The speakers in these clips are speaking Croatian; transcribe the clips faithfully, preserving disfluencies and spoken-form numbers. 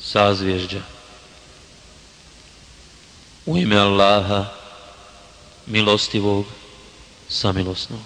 sazvježđa. U ime Allaha, milostivog, samilosnog.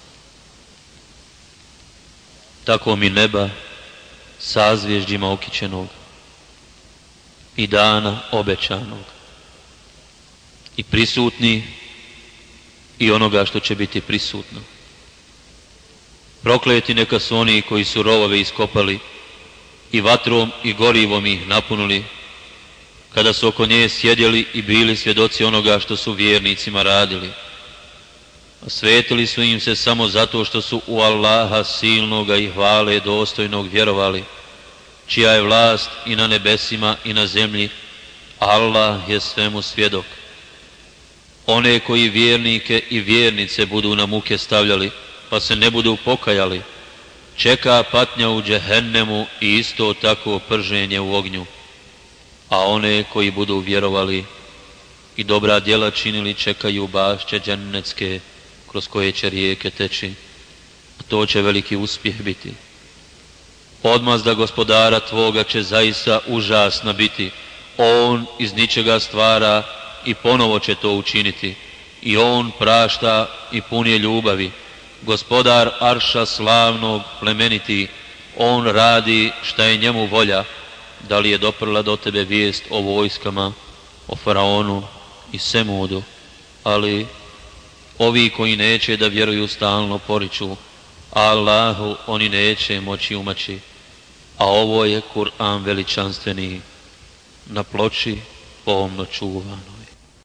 Tako mi neba, sazvježđima okićenog, i dana obećanog, i prisutni, i onoga što će biti prisutno. Prokleti neka su oni koji su rovove iskopali i vatrom i gorivom ih napunili, kada su oko nje sjedjeli i bili svjedoci onoga što su vjernicima radili. A svetili su im se samo zato što su u Allaha silnoga i hvale dostojnog vjerovali, čija je vlast i na nebesima i na zemlji, Allah je svemu svjedok. One koji vjernike i vjernice budu na muke stavljali, pa se ne budu pokajali, čeka patnja u džehennemu i isto tako prženje u ognju. A one koji budu vjerovali i dobra djela činili, čekaju bašće džennetske, kroz koje će rijeke teći, a to će veliki uspjeh biti. Odmazda gospodara tvoga će zaista užasna biti. On iz ničega stvara i ponovo će to učiniti. I on prašta i pun je ljubavi. Gospodar arša slavnog, plemeniti, on radi šta je njemu volja. Da li je doprla do tebe vijest o vojskama, o faraonu i Semudu? Ali ovi koji neće da vjeruju stalno poriču, a Allahu oni neće moći umaći. A ovo je Kur'an veličanstveni, na ploči pomno čuvan.